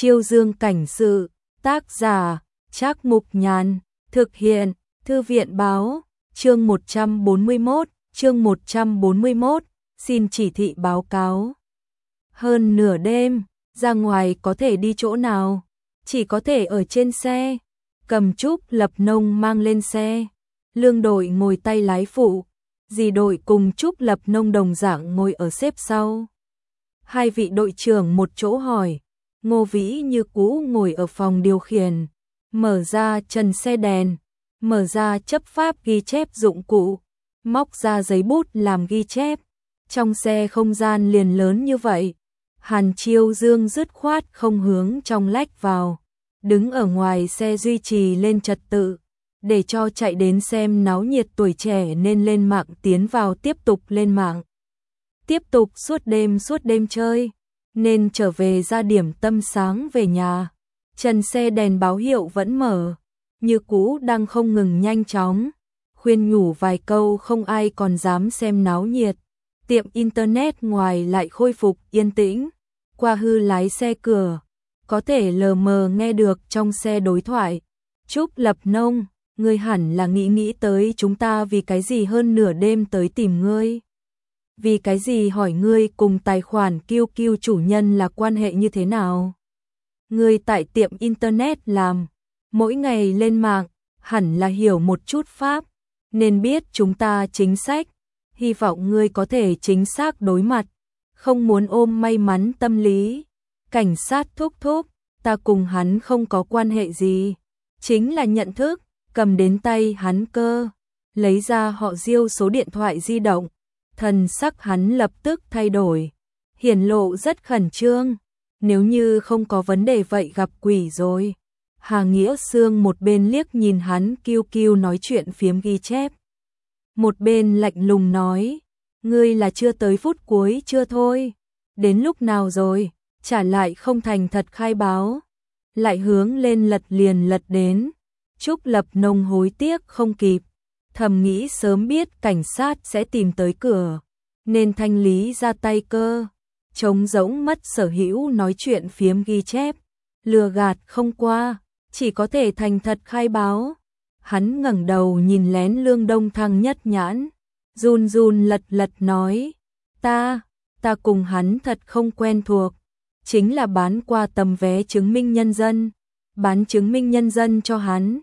Chiêu Dương cảnh sự, tác giả, Trác Mục Nhàn, thực hiện, Thư viện báo, chương 141, xin chỉ thị báo cáo. Hơn nửa đêm, ra ngoài có thể đi chỗ nào? Chỉ có thể ở trên xe. Cầm Trúc Lập Nông mang lên xe. Lương đội ngồi tay lái phụ, dì đội cùng Trúc Lập Nông đồng dạng ngồi ở xếp sau. Hai vị đội trưởng một chỗ hỏi, Ngô Vĩ như cũ ngồi ở phòng điều khiển, mở ra trần xe đèn, mở ra chấp pháp ghi chép dụng cụ, móc ra giấy bút làm ghi chép. Trong xe không gian liền lớn như vậy, Hàn Chiêu Dương dứt khoát không hướng trong lách vào, đứng ở ngoài xe duy trì lên trật tự, để cho chạy đến xem náo nhiệt tuổi trẻ nên lên mạng tiến vào tiếp tục lên mạng. Tiếp tục suốt đêm chơi, nên trở về ra điểm tâm sáng về nhà. Trần xe đèn báo hiệu vẫn mở, như cũ đang không ngừng nhanh chóng, khuyên nhủ vài câu không ai còn dám xem náo nhiệt. Tiệm internet ngoài lại khôi phục yên tĩnh, qua hư lái xe cửa, có thể lờ mờ nghe được trong xe đối thoại. Trúc Lập Nông, ngươi hẳn là nghĩ tới chúng ta vì cái gì hơn nửa đêm tới tìm ngươi. Vì cái gì hỏi ngươi cùng tài khoản QQ chủ nhân là quan hệ như thế nào? Ngươi tại tiệm internet làm, mỗi ngày lên mạng, hẳn là hiểu một chút pháp, nên biết chúng ta chính sách. Hy vọng ngươi có thể chính xác đối mặt, không muốn ôm may mắn tâm lý. Cảnh sát thúc, ta cùng hắn không có quan hệ gì, chính là nhận thức, cầm đến tay hắn cơ, lấy ra họ Diêu số điện thoại di động. Thần sắc hắn lập tức thay đổi, hiển lộ rất khẩn trương. Nếu như không có vấn đề vậy gặp quỷ rồi. Hà Nghĩa Sương một bên liếc nhìn hắn QQ nói chuyện phiếm ghi chép, một bên lạnh lùng nói, ngươi là chưa tới phút cuối chưa thôi, đến lúc nào rồi, trả lại không thành thật khai báo, lại hướng lên lật liền lật đến. Trúc Lập Nông hối tiếc không kịp, thầm nghĩ sớm biết cảnh sát sẽ tìm tới cửa, nên thanh lý ra tay cơ, trống rỗng mất sở hữu nói chuyện phiếm ghi chép, lừa gạt không qua, chỉ có thể thành thật khai báo. Hắn ngẩng đầu nhìn lén Lương Đông Thăng nhất nhãn, run lật nói, ta cùng hắn thật không quen thuộc, chính là bán qua tấm vé chứng minh nhân dân, bán chứng minh nhân dân cho hắn.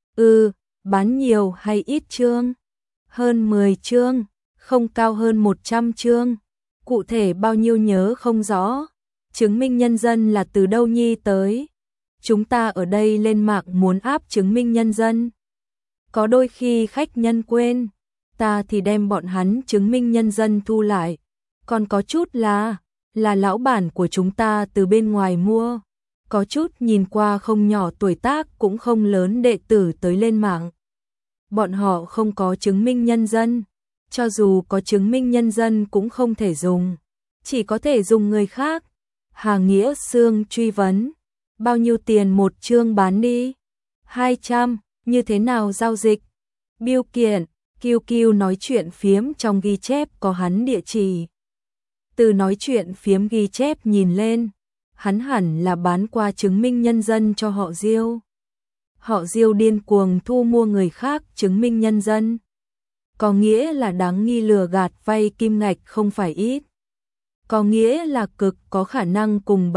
Bán nhiều hay ít chương? Hơn 10 chương, không cao hơn 100 chương, cụ thể bao nhiêu nhớ không rõ. Chứng minh nhân dân là từ đâu nhi tới? Chúng ta ở đây lên mạng muốn áp chứng minh nhân dân. Có đôi khi khách nhân quên, ta thì đem bọn hắn chứng minh nhân dân thu lại. Còn có chút là lão bản của chúng ta từ bên ngoài mua. Có chút nhìn qua không nhỏ tuổi tác cũng không lớn đệ tử tới lên mạng. Bọn họ không có chứng minh nhân dân, cho dù có chứng minh nhân dân cũng không thể dùng, chỉ có thể dùng người khác. Hà Nghĩa Sương truy vấn, bao nhiêu tiền một chương bán đi? 200, như thế nào giao dịch? Biêu kiện, QQ nói chuyện phiếm trong ghi chép có hắn địa chỉ. Từ nói chuyện phiếm ghi chép nhìn lên, hắn hẳn là bán qua chứng minh nhân dân cho họ Diêu. Họ Diêu điên cuồng thu mua người khác chứng minh nhân dân, có nghĩa là đáng nghi lừa gạt vay kim ngạch không phải ít, có nghĩa là cực có khả năng cùng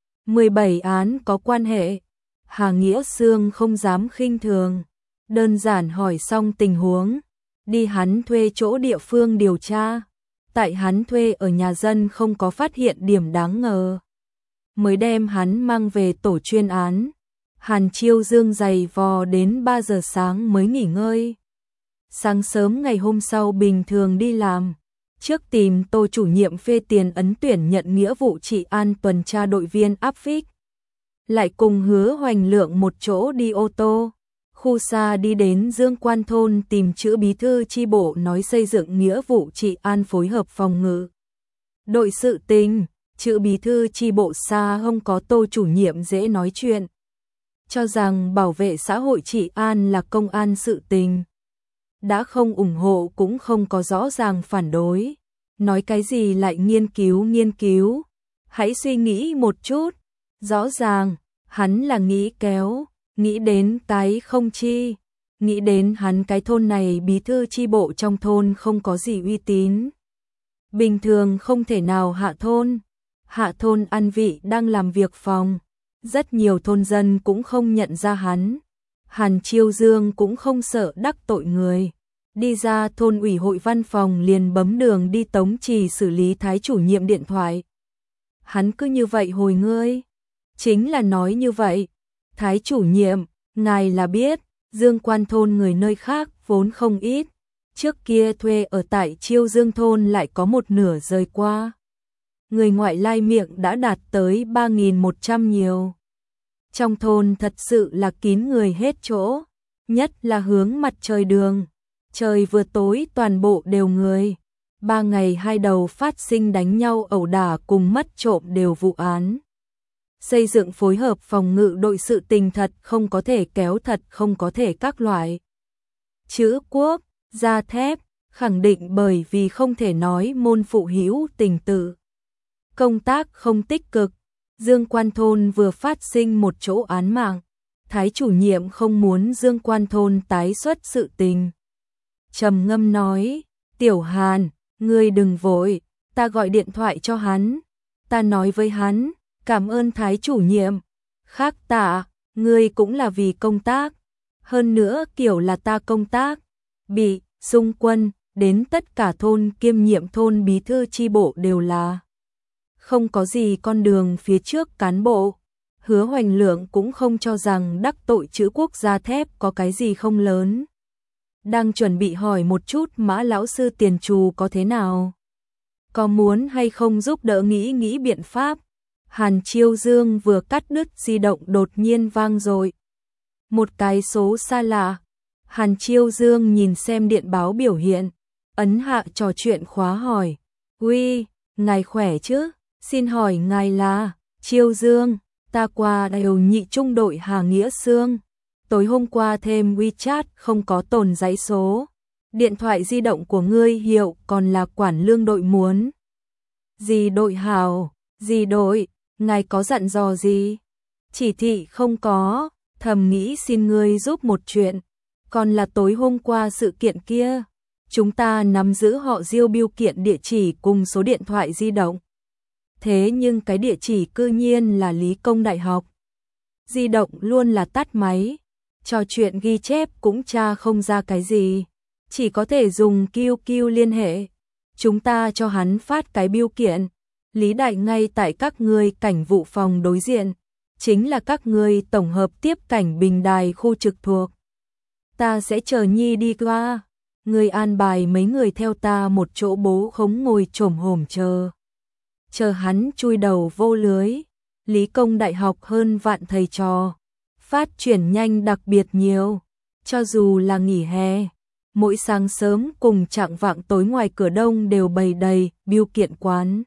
17 án có quan hệ. Hà Nghĩa Sương không dám khinh thường, đơn giản hỏi xong tình huống, đi hắn thuê chỗ địa phương điều tra. Tại hắn thuê ở nhà dân không có phát hiện điểm đáng ngờ, mới đem hắn mang về tổ chuyên án. Hàn Chiêu Dương giày vò đến 3 giờ sáng mới nghỉ ngơi. Sáng sớm ngày hôm sau bình thường đi làm, trước tìm Tô chủ nhiệm phê tiền ấn tuyển nhận nghĩa vụ trị an tuần tra đội viên áp phích. Lại cùng Hứa Hoành Lượng một chỗ đi ô tô, khu xa đi đến Dương Quan thôn tìm chữ bí thư chi bộ nói xây dựng nghĩa vụ trị an phối hợp phòng ngự đội sự tình. Chữ bí thư chi bộ xa không có Tô chủ nhiệm dễ nói chuyện, cho rằng bảo vệ xã hội trị an là công an sự tình. Đã không ủng hộ cũng không có rõ ràng phản đối, nói cái gì lại nghiên cứu, hãy suy nghĩ một chút. Rõ ràng, hắn là nghĩ kéo, nghĩ đến cái không chi, nghĩ đến hắn cái thôn này bí thư chi bộ trong thôn không có gì uy tín. Bình thường không thể nào hạ thôn An Vị đang làm việc phòng, rất nhiều thôn dân cũng không nhận ra hắn. Hàn Chiêu Dương cũng không sợ đắc tội người. Đi ra thôn ủy hội văn phòng liền bấm đường đi Tống Trì xử lý Thái chủ nhiệm điện thoại. Hắn cứ như vậy hồi ngươi. Chính là nói như vậy. Thái chủ nhiệm, ngài là biết, Dương Quan thôn người nơi khác vốn không ít. Trước kia thuê ở tại Chiêu Dương thôn lại có một nửa rời qua. Người ngoại lai miệng đã đạt tới 3.100 nhiều. Trong thôn thật sự là kín người hết chỗ, nhất là hướng mặt trời đường. Trời vừa tối toàn bộ đều người. 3 ngày 2 đầu phát sinh đánh nhau ẩu đả cùng mất trộm đều vụ án. Xây dựng phối hợp phòng ngự đội sự tình thật không có thể kéo thật không có thể các loại. Chữ quốc, da thép, khẳng định bởi vì không thể nói môn phụ hữu tình tự. Công tác không tích cực, Dương Quan thôn vừa phát sinh một chỗ án mạng. Thái chủ nhiệm không muốn Dương Quan thôn tái xuất sự tình. Trầm ngâm nói, Tiểu Hàn, ngươi đừng vội, ta gọi điện thoại cho hắn. Ta nói với hắn, cảm ơn Thái chủ nhiệm. Khác tạ, ngươi cũng là vì công tác. Hơn nữa kiểu là ta công tác. Bị, xung quân, đến tất cả thôn kiêm nhiệm thôn bí thư chi bộ đều là. Không có gì con đường phía trước cán bộ. Hứa Hoành Lượng cũng không cho rằng đắc tội chữ quốc gia thép có cái gì không lớn. Đang chuẩn bị hỏi một chút Mã lão sư Tiền Trù có thế nào. Có muốn hay không giúp đỡ nghĩ biện pháp. Hàn Chiêu Dương vừa cắt đứt di động đột nhiên vang rồi. Một cái số xa lạ. Hàn Chiêu Dương nhìn xem điện báo biểu hiện. Ấn hạ trò chuyện khóa hỏi. Uy, ngài khỏe chứ? Xin hỏi ngài là Chiêu Dương, ta qua đều nhị trung đội Hà Nghĩa Sương. Tối hôm qua thêm WeChat không có tồn giấy số. Điện thoại di động của ngươi hiệu còn là quản lương đội muốn. Gì đội hào, gì đội, ngài có dặn dò gì? Chỉ thị không có, thầm nghĩ xin ngươi giúp một chuyện. Còn là tối hôm qua sự kiện kia. Chúng ta nắm giữ họ Diêu bưu kiện địa chỉ cùng số điện thoại di động. Thế nhưng cái địa chỉ cư nhiên là Lý Công Đại học. Di động luôn là tắt máy. Trò chuyện ghi chép cũng tra không ra cái gì. Chỉ có thể dùng QQ liên hệ. Chúng ta cho hắn phát cái bưu kiện. Lý Đại ngay tại các ngươi cảnh vụ phòng đối diện. Chính là các ngươi tổng hợp tiếp cảnh Bình Đài khu trực thuộc. Ta sẽ chờ Nhi đi qua. Ngươi an bài mấy người theo ta một chỗ bố khống ngồi chồm hổm chờ. Chờ hắn chui đầu vô lưới. Lý Công Đại học hơn vạn thầy trò. Phát triển nhanh đặc biệt nhiều. Cho dù là nghỉ hè. Mỗi sáng sớm cùng chạng vạng tối ngoài cửa đông đều bày đầy bưu kiện quán.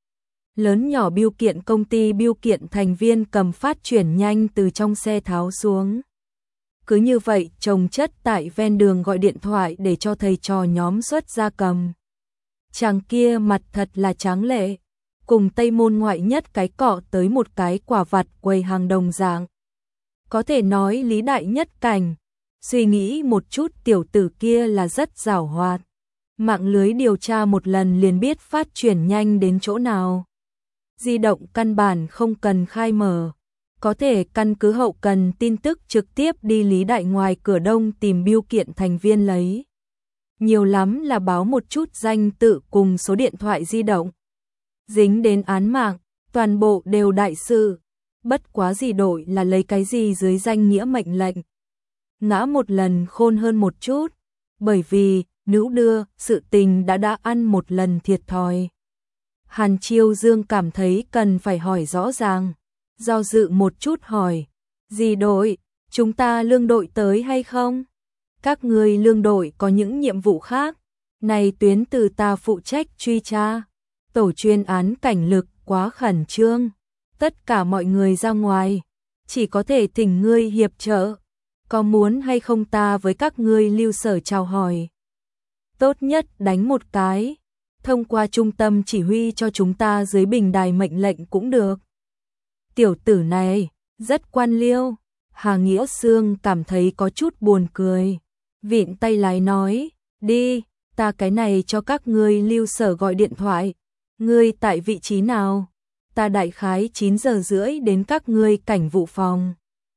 Lớn nhỏ bưu kiện công ty bưu kiện thành viên cầm phát chuyển nhanh từ trong xe tháo xuống. Cứ như vậy chồng chất tại ven đường gọi điện thoại để cho thầy trò nhóm xuất ra cầm. Chàng kia mặt thật là tráng lệ. Cùng Tây Môn ngoại nhất cái cọ tới một cái quả vặt quầy hàng đồng dạng. Có thể nói Lý Đại nhất cảnh. Suy nghĩ một chút tiểu tử kia là rất giàu hoạt. Mạng lưới điều tra một lần liền biết phát chuyển nhanh đến chỗ nào. Di động căn bản không cần khai mở. Có thể căn cứ hậu cần tin tức trực tiếp đi Lý Đại ngoài cửa đông tìm bưu kiện thành viên lấy. Nhiều lắm là báo một chút danh tự cùng số điện thoại di động. Dính đến án mạng, toàn bộ đều đại sự. Bất quá gì đổi là lấy cái gì dưới danh nghĩa mệnh lệnh. Ngã một lần khôn hơn một chút. Bởi vì, nữ đưa, sự tình đã ăn một lần thiệt thòi. Hàn Chiêu Dương cảm thấy cần phải hỏi rõ ràng. Do dự một chút hỏi. Gì đội, chúng ta lương đội tới hay không? Các người lương đội có những nhiệm vụ khác. Này tuyến từ ta phụ trách truy tra. Tổ chuyên án cảnh lực quá khẩn trương. Tất cả mọi người ra ngoài. Chỉ có thể thỉnh ngươi hiệp trợ. Có muốn hay không ta với các ngươi lưu sở chào hỏi. Tốt nhất đánh một cái. Thông qua trung tâm chỉ huy cho chúng ta dưới bình đài mệnh lệnh cũng được. Tiểu tử này, rất quan liêu. Hà Nghĩa Xương cảm thấy có chút buồn cười. Vịn tay lái nói, đi, ta cái này cho các ngươi Lưu Sở gọi điện thoại. Ngươi tại vị trí nào? Ta đại khái 9 giờ rưỡi đến các ngươi cảnh vụ phòng.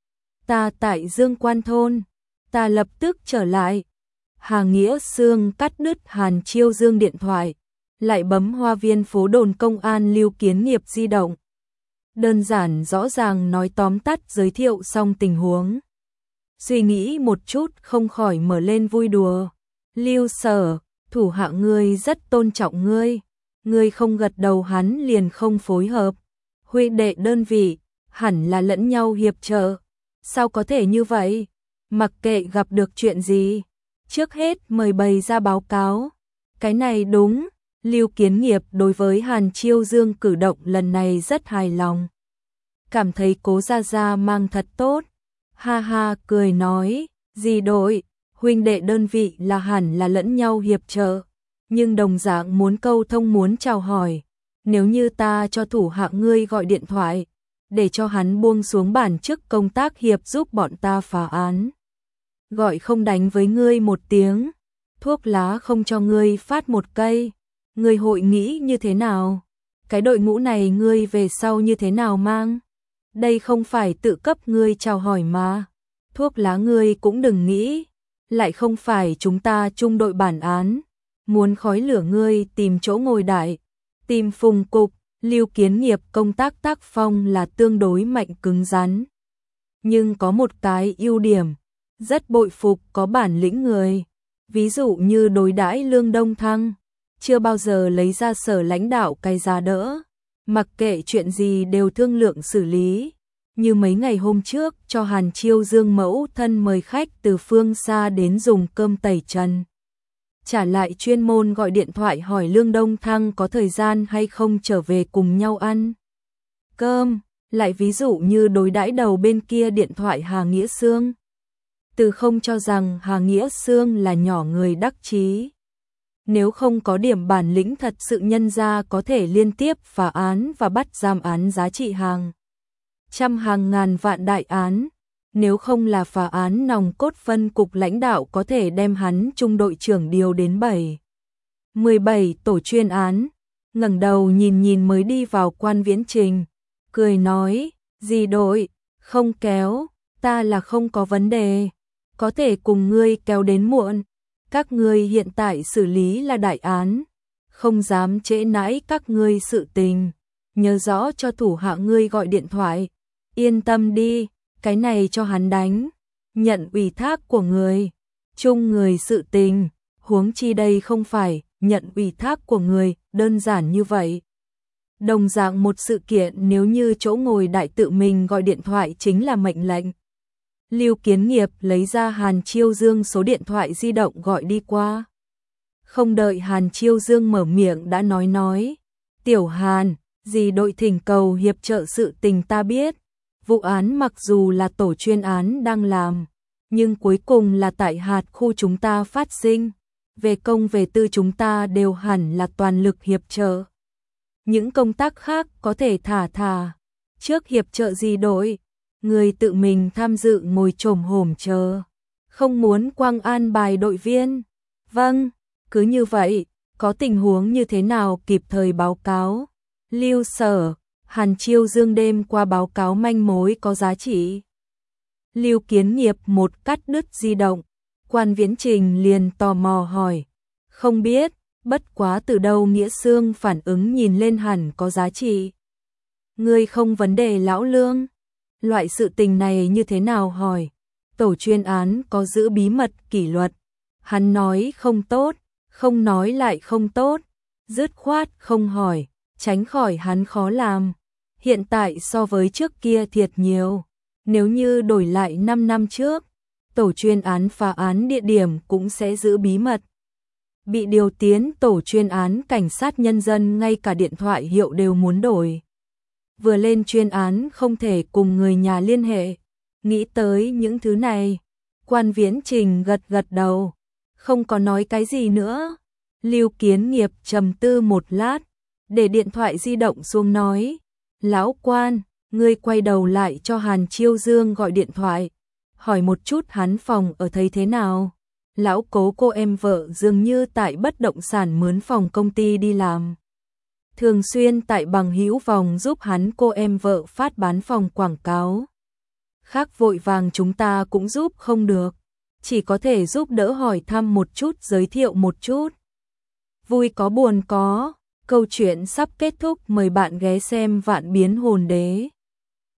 Ta tại Dương Quan Thôn. Ta lập tức trở lại. Hà Nghĩa Xương cắt đứt Hàn Chiêu Dương điện thoại, lại bấm Hoa Viên phố đồn công an Lưu Kiến Nghiệp di động. Đơn giản rõ ràng nói tóm tắt giới thiệu xong tình huống. Suy nghĩ một chút không khỏi mở lên vui đùa. Lưu Sở, thủ hạ ngươi rất tôn trọng ngươi. Ngươi không gật đầu hắn liền không phối hợp. Huynh đệ đơn vị, hẳn là lẫn nhau hiệp trợ. Sao có thể như vậy? Mặc kệ gặp được chuyện gì, trước hết mời bày ra báo cáo. Cái này đúng. Lưu Kiến Nghiệp đối với Hàn Chiêu Dương cử động lần này rất hài lòng. Cảm thấy Cố Gia Gia mang thật tốt. Ha ha cười nói, gì đội, huynh đệ đơn vị là hẳn là lẫn nhau hiệp trợ. Nhưng đồng dạng muốn câu thông muốn chào hỏi. Nếu như ta cho thủ hạ ngươi gọi điện thoại, để cho hắn buông xuống bản chức công tác hiệp giúp bọn ta phá án. Gọi không đánh với ngươi một tiếng, thuốc lá không cho ngươi phát một cây. Ngươi hội nghĩ như thế nào? Cái đội ngũ này ngươi về sau như thế nào mang? Đây không phải tự cấp ngươi chào hỏi mà. Thuốc lá ngươi cũng đừng nghĩ. Lại không phải chúng ta chung đội bản án. Muốn khói lửa ngươi tìm chỗ ngồi đại. Tìm Phùng Cục, Lưu Kiến Nghiệp công tác tác phong là tương đối mạnh cứng rắn. Nhưng có một cái ưu điểm. Rất bội phục có bản lĩnh người. Ví dụ như đối đãi Lương Đông Thăng. Chưa bao giờ lấy ra sở lãnh đạo cái giá đỡ, mặc kệ chuyện gì đều thương lượng xử lý. Như mấy ngày hôm trước cho Hàn Chiêu Dương mẫu thân mời khách từ phương xa đến dùng cơm tẩy trần. Trả lại chuyên môn gọi điện thoại hỏi Lương Đông Thăng có thời gian hay không trở về cùng nhau ăn cơm. Lại ví dụ như đối đãi đầu bên kia điện thoại Hà Nghĩa Xương. Từ không cho rằng Hà Nghĩa Xương là nhỏ người đắc chí. Nếu không có điểm bản lĩnh thật sự nhân ra có thể liên tiếp phá án và bắt giam án giá trị hàng trăm hàng ngàn vạn đại án. Nếu không là phá án nòng cốt phân cục lãnh đạo có thể đem hắn trung đội trưởng điều đến 17 tổ chuyên án. Ngẩng đầu nhìn nhìn mới đi vào Quan Viễn Trình, cười nói, gì đội, không kéo, ta là không có vấn đề, có thể cùng ngươi kéo đến muộn. Các ngươi hiện tại xử lý là đại án, không dám trễ nãi các ngươi sự tình, nhớ rõ cho thủ hạ ngươi gọi điện thoại, yên tâm đi, cái này cho hắn đánh, nhận ủy thác của người, chung người sự tình, huống chi đây không phải nhận ủy thác của người, đơn giản như vậy. Đồng dạng một sự kiện nếu như chỗ ngồi đại tự mình gọi điện thoại chính là mệnh lệnh. Lưu Kiến Nghiệp lấy ra Hàn Chiêu Dương số điện thoại di động gọi đi qua. Không đợi Hàn Chiêu Dương mở miệng đã nói. Tiểu Hàn, gì đội thỉnh cầu hiệp trợ sự tình ta biết. Vụ án mặc dù là tổ chuyên án đang làm, nhưng cuối cùng là tại hạt khu chúng ta phát sinh. Về công về tư chúng ta đều hẳn là toàn lực hiệp trợ. Những công tác khác có thể thả. Trước hiệp trợ gì đội? Người tự mình tham dự ngồi chồm hổm chờ. Không muốn quang an bài đội viên. Vâng, cứ như vậy, có tình huống như thế nào kịp thời báo cáo. Lưu Sở, Hàn Chiêu Dương đêm qua báo cáo manh mối có giá trị. Lưu Kiến Nghiệp một cắt đứt di động. Quan Viễn Trình liền tò mò hỏi. Không biết, bất quá từ đâu Nghĩa Xương phản ứng nhìn lên hẳn có giá trị. Ngươi không vấn đề lão Lương. Loại sự tình này như thế nào hỏi. Tổ chuyên án có giữ bí mật kỷ luật. Hắn nói không tốt, không nói lại không tốt. Dứt khoát không hỏi, tránh khỏi hắn khó làm. Hiện tại so với trước kia thiệt nhiều. Nếu như đổi lại 5 năm trước, tổ chuyên án phá án địa điểm cũng sẽ giữ bí mật. Bị điều tiến tổ chuyên án cảnh sát nhân dân ngay cả điện thoại hiệu đều muốn đổi. Vừa lên chuyên án không thể cùng người nhà liên hệ. Nghĩ tới những thứ này, Quan Viễn Trình gật đầu, không có nói cái gì nữa. Lưu Kiến Nghiệp trầm tư một lát, để điện thoại di động xuống nói, lão Quan, Ngươi quay đầu lại cho Hàn Chiêu Dương gọi điện thoại, hỏi một chút hắn phòng ở thấy thế nào. Lão Cố cô em vợ dường như tại bất động sản mướn phòng công ty đi làm. Thường xuyên tại bằng hữu vòng giúp hắn cô em vợ phát bán phòng quảng cáo. Khác vội vàng chúng ta cũng giúp không được, chỉ có thể giúp đỡ hỏi thăm một chút, giới thiệu một chút. Vui có buồn có, câu chuyện sắp kết thúc, mời bạn ghé xem Vạn Biến Hồn Đế.